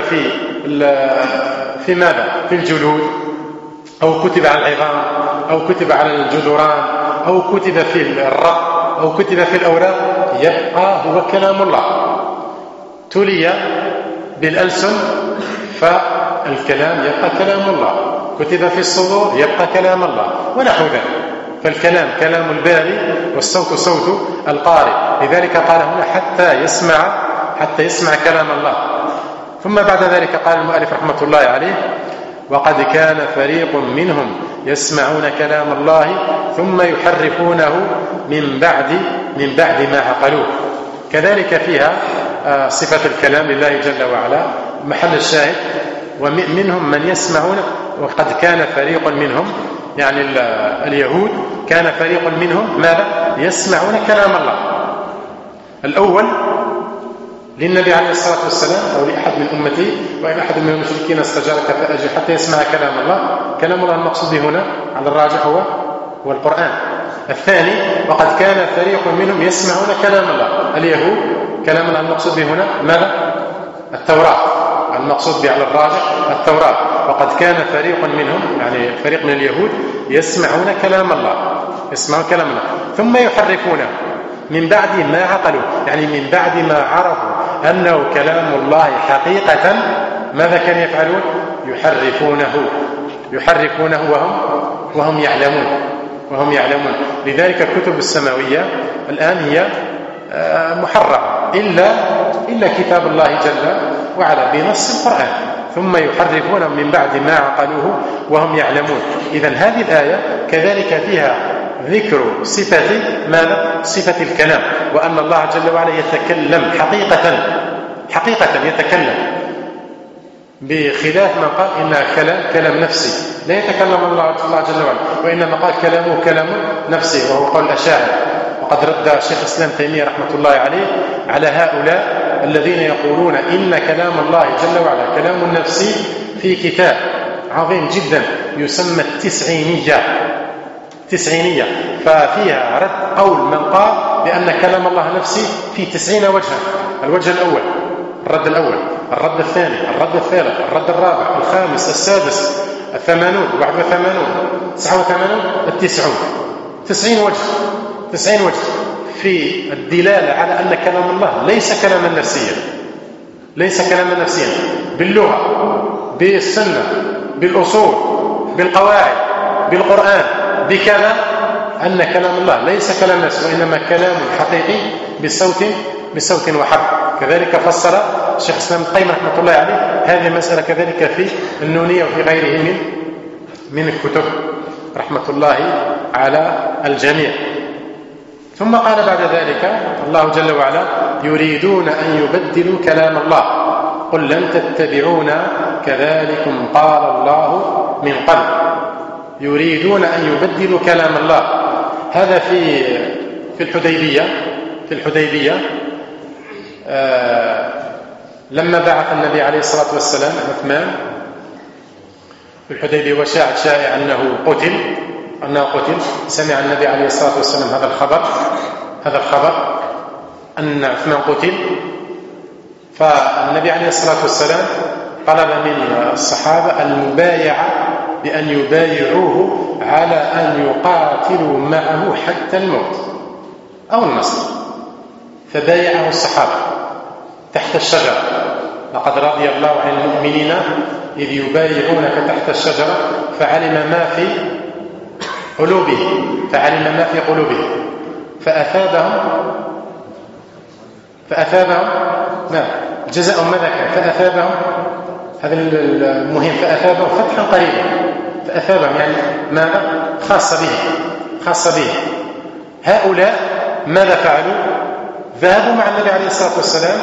في ماذا؟ في الجلود، أو كتب على العظام، أو كتب على الجدران، أو كتب في الرق، أو كتب في الأوراق، يبقى هو كلام الله. تلي بالألسن فالكلام يبقى كلام الله، كتب في الصدور يبقى كلام الله، ونحو ذلك. فالكلام كلام الباري، والصوت صوت القارئ. لذلك قال هنا حتى يسمع كلام الله. ثم بعد ذلك قال المؤلف رحمة الله عليه: وقد كان فريق منهم يسمعون كلام الله ثم يحرفونه من بعد ما عقلوه. كذلك فيها صفة الكلام لله جل وعلا محل الشاهد. ومنهم من يسمعون، وقد كان فريق منهم يعني اليهود، كان فريق منهم ماذا؟ يسمعون كلام الله. الأول للنبي عليه الصلاة والسلام أو لأحد من أمته: وإن أحد من المشركين استجارك فأجر حتى يسمع كلام الله. كلام الله المقصود هنا على الراجح هو القرآن. الثاني: وقد كان فريق منهم يسمعون كلام الله. اليهود كلام الله المقصود هنا ماذا؟ التوراة. المقصود على الراجح التوراة. وقد كان فريق منهم يعني فريق من اليهود يسمعون كلام الله، ثم يحرفونه من بعد ما عقلوا، يعني من بعد ما عرفوا أنه كلام الله حقيقة. ماذا كانوا يفعلون؟ يحرفونه وهم يعلمون. لذلك الكتب السماوية الآن هي محرفة إلا كتاب الله جل وعلا بنص القرآن، ثم يحرفونه من بعد ما عقلوه وهم يعلمون. إذن هذه الآية كذلك فيها ذكر صفة ماذا؟ صفة الكلام، وأن الله جل وعلا يتكلم حقيقة يتكلم، بخلاف ما قال إن كلام نفسي. لا يتكلم الله جل وعلا، وإنما قال كلام نفسي، وهو قول الأشاعرة. وقد رد شيخ الإسلام تيمية رحمة الله عليه على هؤلاء الذين يقولون إن كلام الله جل وعلا كلام نفسي في كتاب عظيم جدا يسمى التسعينية، ففيها رد قول من قال بأن كلام الله نفسي في 90 وجها. الوجه الأول الرد الأول، الرد الثاني، الرد الثالث، الرد الرابع، الخامس، السادس، 80، 81، 89، 90 وجه في الدلالة على أن كلام الله ليس كلاما نفسيا باللغة، بالسنة، بالأصول، بالقواعد، بالقرآن، بكذا، أن كلام الله ليس كلام نفسي، وإنما كلام حقيقي بصوت وحرف. كذلك فسر الشيخ الإسلام ابن القيم رحمة الله عليه هذه المسألة كذلك في النونية وفي غيره من الكتب رحمة الله على الجميع. ثم قال بعد ذلك الله جل وعلا: يريدون أن يبدلوا كلام الله قل لن تتبعونا كذلكم قال الله من قبل. يريدون أن يبدلوا كلام الله. هذا في الحديبية لما بعث النبي عليه الصلاة والسلام عثمان في الحديبية وشاعت شائع أنه قتل، سمع النبي عليه الصلاة والسلام هذا الخبر أن عثمان قتل. فالنبي عليه الصلاة والسلام طلب من الصحابة المبايعة بأن يبايعوه على أن يقاتلوا معه حتى الموت أو النصر. فبايعه الصحابة تحت الشجرة: لقد رضي الله عن المؤمنين إذ يبايعونك تحت الشجرة فعلم ما في قلوبهم فأثابهم جزاء ماذا كان؟ فأثابهم، هذا المهم، فأثابهم فتحا قريبا. فأثابهم يعني ماذا؟ خاصة به. هؤلاء ماذا فعلوا؟ ذهبوا مع النبي عليه الصلاة والسلام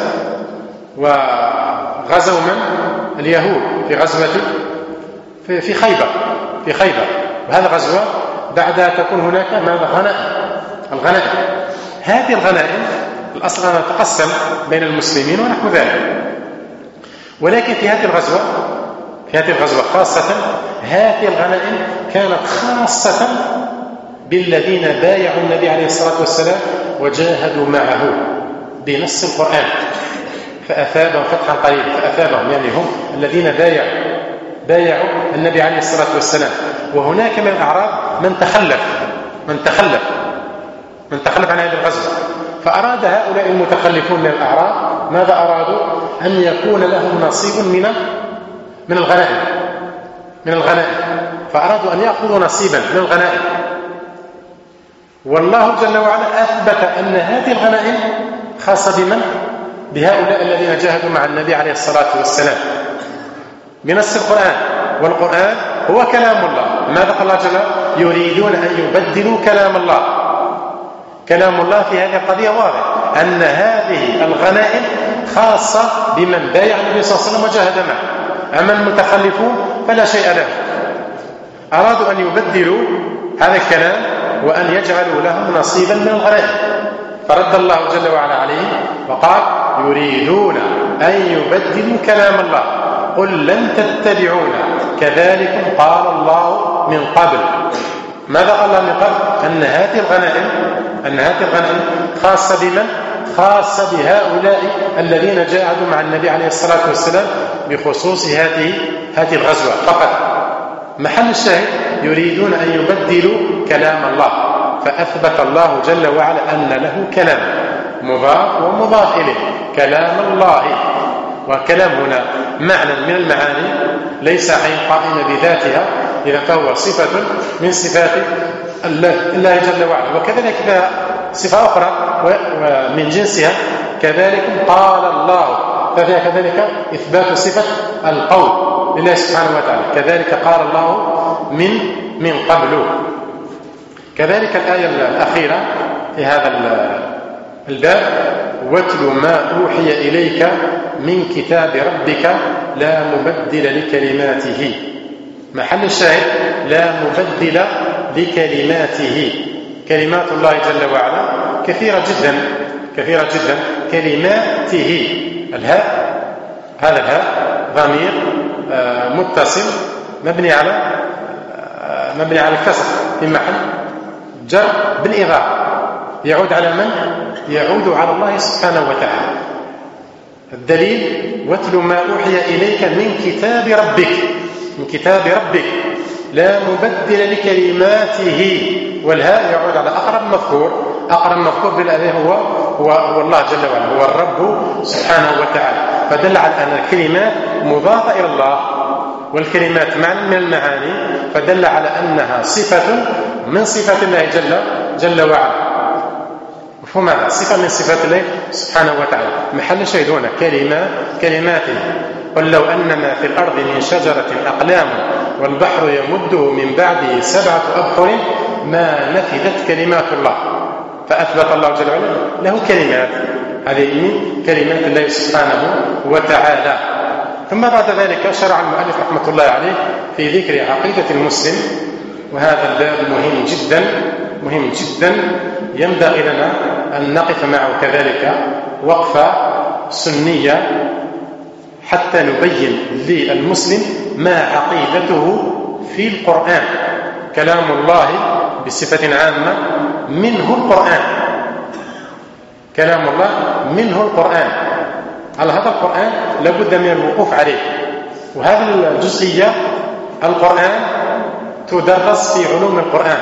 وغزوا من؟ اليهود في غزوة في خيبر. وهذا غزوة بعدها تكون هناك الغنائم. هذه الغنائم الأصل أنها تقسم بين المسلمين ونحو ذلك، ولكن في هذه الغزوة خاصة هذه الغنائم كانت خاصة بالذين بايعوا النبي عليه الصلاة والسلام وجاهدوا معه بنص القرآن، فأثابهم فتحا قريبا. فأثابهم يعني هم الذين بايعوا النبي عليه الصلاة والسلام. وهناك من الأعراب من تخلف عن هذه الغزوة، فأراد هؤلاء المتخلفون من الأعراب ماذا أرادوا؟ أن يكون لهم نصيب من الغنائم، فأرادوا أن يأخذوا نصيبا من الغنائم. والله جل وعلا أثبت أن هذه الغنائم خاصة بمن؟ بهؤلاء الذين جاهدوا مع النبي عليه الصلاة والسلام بنص القرآن. والقرآن هو كلام الله. ماذا قال الله جل وعلا؟ يريدون أن يبدلوا كلام الله. كلام الله في هذه القضية واضح أن هذه الغنائم خاصة بمن بايع النبي صلى الله عليه وسلم وجاهد معه. أما المتخلفون فلا شيء لهم. أرادوا أن يبدلوا هذا الكلام وأن يجعلوا لهم نصيبا من الغنائم، فرد الله جل وعلا عليه وقال يريدون أن يبدلوا كلام الله قل لن تتبعونا كذلكم قال الله من قبل. ماذا قال الله من قبل؟ أن هذه الغنائم خاصة بمن؟ خاصة بهؤلاء الذين جاهدوا مع النبي عليه الصلاة والسلام بخصوص هذه الغزوة فقط. محل الشاهد يريدون أن يبدلوا كلام الله، فأثبت الله جل وعلا أن له كلام مضاف ومضاف إليه، كلام الله. وكلام هنا معنى من المعاني ليس عين قائمة بذاتها، إذا فهو صفة من صفات الله جل وعلا. وكذلك صفة أخرى من جنسها كذلك قال الله، ففيها كذلك إثبات صفة القول لله سبحانه وتعالى، كذلك قال الله من قبل. كذلك الآية الأخيرة في هذا الباب واتل ما أوحي إليك من كتاب ربك لا مبدل لكلماته. محل الشاهد لا مبدل لكلماته. كلمات الله جل وعلا كثيرة جدا. كلماته هذا الهاء ضمير متصل مبني على الكسر في محل جر بالإضافة، يعود على من؟ يعود على الله سبحانه وتعالى. الدليل واتل ما أوحي إليك من كتاب ربك لا مبدل لكلماته. والهاء يعود على أقرب مذكور بالأذى هو الله جل وعلا، هو الرب سبحانه وتعالى. فدل على أن الكلمات مضافة إلى الله، والكلمات معنى من المعاني، فدل على أنها صفة من صفات الله جل وعلا. مفهوم هذا؟ صفة من صفات الله سبحانه وتعالى. محل شيء هنا كلماته. قل لو أن ما في الأرض من شجرة أقلام والبحر يمده من بعده 7 أبحر ما نفدت كلمات الله. فأثبت الله جل وعلا له كلمات، هذه من كلمات الله سبحانه وتعالى. ثم بعد ذلك شرع المؤلف رحمة الله عليه في ذكر عقيدة المسلم، وهذا الباب مهم جدا ينبغي لنا أن نقف معه كذلك وقفة سنية حتى نبين للمسلم ما عقيدته في القرآن. كلام الله بصفة عامة منه القرآن، كلام الله منه القرآن. على هذا القرآن لابد من الوقوف عليه. وهذه الجزئية القرآن تدرس في علوم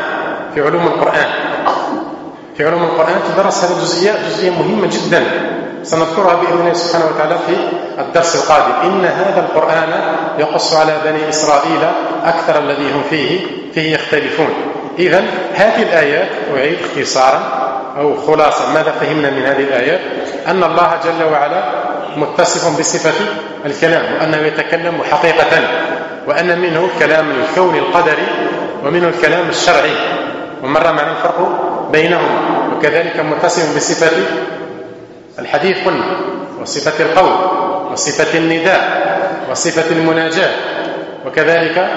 القرآن تدرس هذه جزئية مهمة جدا، سنذكرها بإذن الله سبحانه وتعالى في الدرس القادم. إن هذا القرآن يقص على بني إسرائيل أكثر الذي هم فيه يختلفون. إذن هذه الآيات أعيد اختصارا أو خلاصة ماذا فهمنا من هذه الآيات؟ أن الله جل وعلا متصف بصفة الكلام، وأنه يتكلم حقيقة، وأن منه كلام الكون القدري ومنه الكلام الشرعي، ومر معنا الفرق بينهم. وكذلك متصف بصفة الحديث قلنا، وصفة القول، وصفة النداء، وصفة المناجاة، وكذلك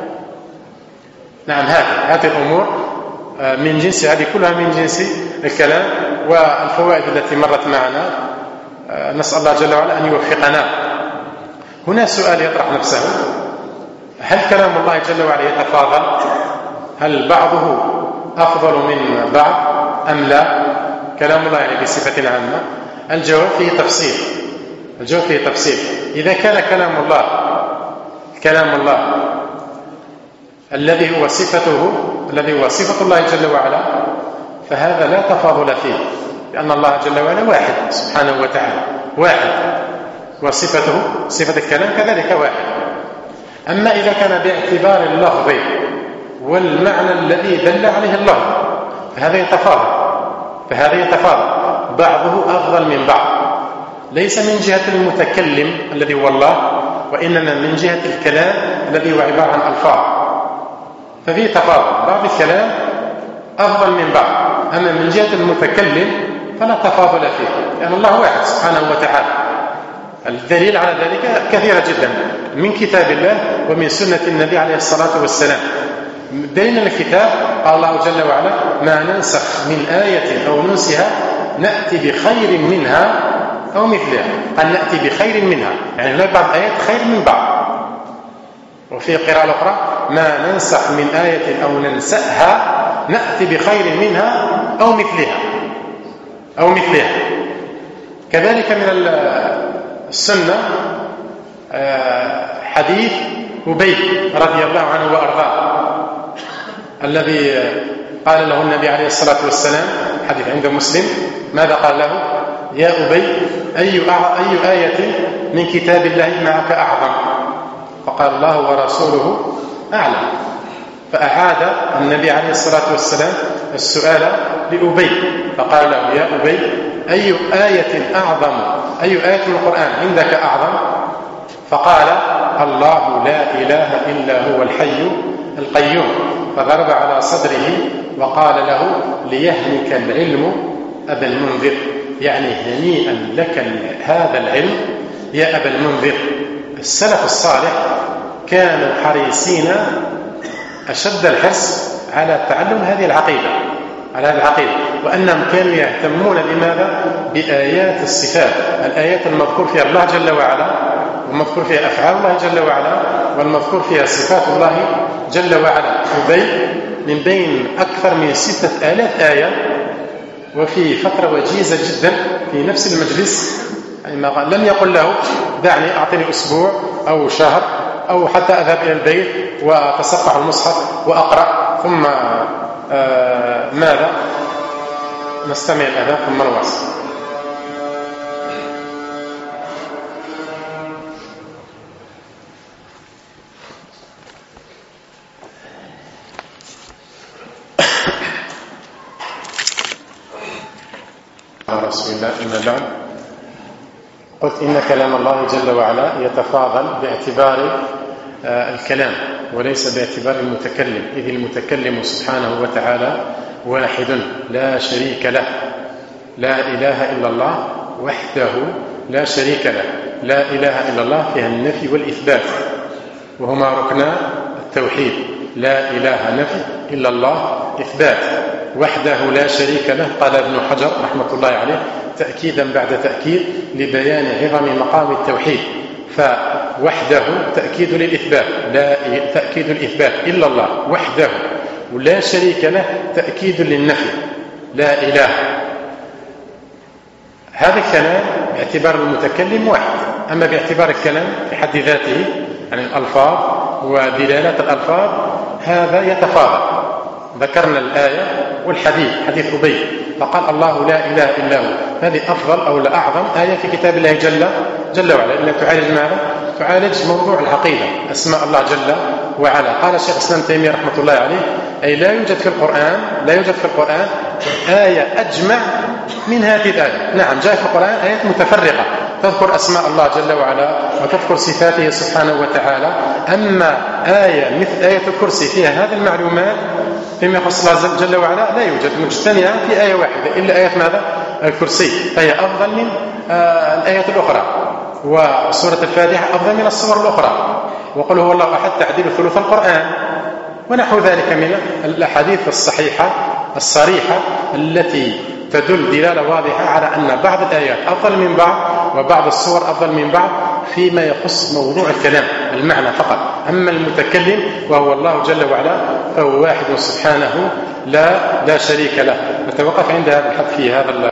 نعم هذه الأمور من جنس، هذه كلها من جنس الكلام. والفوائد التي مرت معنا نسأل الله جل وعلا أن يوفقنا. هنا سؤال يطرح نفسه: هل كلام الله جل وعلا يتفاضل؟ هل بعضه أفضل من بعض أم لا؟ كلام الله يعني بصفة عامة. الجواب فيه تفصيل. إذا كان كلام الله الذي هو صفة الله جل وعلا، فهذا لا تفاضل فيه، لأن الله جل وعلا واحد سبحانه وتعالى، واحد، وصفته صفة الكلام كذلك واحد. أما إذا كان باعتبار اللفظ والمعنى الذي دل عليه اللفظ فهذا يتفاضل، بعضه أفضل من بعض، ليس من جهة المتكلم الذي هو الله، وإنما من جهة الكلام الذي هو عبارة عن ألفاظ، ففيه تفاضل، بعض الكلام أفضل من بعض. أما من جهة المتكلم فلا تفاضل فيه، لأن الله واحد سبحانه وتعالى. الدليل على ذلك كثيرة جدا من كتاب الله ومن سنة النبي عليه الصلاة والسلام. دليل الكتاب قال الله جل وعلا: ما ننسخ من آية أو ننسها نأتي بخير منها أو مثلها. قال نأتي بخير منها، يعني هناك بعض الآيات خير من بعض. وفي قراءة الأخرى: ما ننسخ من آية أو ننسأها نأتي بخير منها أو مثلها. كذلك من السنة حديث أبي رضي الله عنه وأرضاه، الذي قال له النبي عليه الصلاة والسلام، حديث عند مسلم، ماذا قال له؟ يا أبي أي آية من كتاب الله معك أعظم؟ فقال: الله ورسوله أعلم. فأعاد النبي عليه الصلاة والسلام السؤال لأبي، فقال له: يا أبي أي آية من القرآن عندك أعظم؟ فقال: الله لا إله إلا هو الحي القيوم. فضرب على صدره وقال له: ليهنك العلم أبا المنذر، يعني هنيئا لك هذا العلم يا أبا المنذر. السلف الصالح كانوا حريصين أشد الحرص على تعلم هذه العقيدة، وأنهم كانوا يهتمون بماذا؟ بآيات الصفات، الآيات المذكور فيها الله جل وعلا، والمذكور فيها أفعال الله جل وعلا، والمذكور فيها صفات الله جل وعلا. أبي من بين أكثر من 6000 آية، وفي فترة وجيزة جدا في نفس المجلس، يعني لم يقل له: دعني أعطني أسبوع أو شهر أو حتى أذهب إلى البيت وأتصفح المصحف وأقرأ، ثم ماذا؟ نستمع الأذان ثم نواصل. رسول الله. إما بعد، قلت إن كلام الله جل وعلا يتفاضل باعتبار الكلام وليس باعتبار المتكلم، إذ المتكلم سبحانه وتعالى واحد لا شريك له، لا إله إلا الله وحده لا شريك له. لا إله إلا الله فيها النفي والإثبات، وهما ركنا التوحيد. لا إله نفي إلا الله إثبات. وحده لا شريك له، قال ابن حجر رحمة الله عليه تأكيدا بعد تأكيد لبيان عظم مقام التوحيد. فوحده تأكيد للإثبات، لا تأكيد الإثبات إلا الله وحده، ولا شريك له تأكيد للنفي، لا إله. هذا الكلام باعتبار المتكلم واحد. أما باعتبار الكلام في حد ذاته، يعني الألفاظ ودلالات الألفاظ، هذا يتفاضل. ذكرنا الآية والحديث، حديث أبي، فقال: الله لا إله إلا هو. هذه أفضل أو لأعظم آية في كتاب الله جل وعلا، إنها تعالج ماذا؟ تعالج موضوع العقيدة، أسماء الله جل وعلا. قال الشيخ الإسلام ابن تيمية رحمة الله عليه: أي لا يوجد في القرآن آية أجمع من هذه الآية. نعم، جاء في القرآن آيات متفرقة تذكر أسماء الله جل وعلا وتذكر صفاته سبحانه وتعالى. أما آية مثل آية الكرسي فيها هذه المعلومات فيما يخص الله جل وعلا لا يوجد، مجتمعة في آية واحدة، إلا آية ماذا؟ الكرسي فهي أفضل من الآيات الأخرى، وسورة الفاتحة أفضل من السور الأخرى، وقل هو الله أحد تعديل ثلث القرآن، ونحو ذلك من الأحاديث الصحيحة الصريحة التي تدل دلالة واضحة على أن بعض الآيات أفضل من بعض وبعض السور أفضل من بعض فيما يخص موضوع الكلام المعنى فقط. أما المتكلم وهو الله جل وعلا فهو واحد سبحانه لا شريك له. نتوقف عند هذا الحد في هذا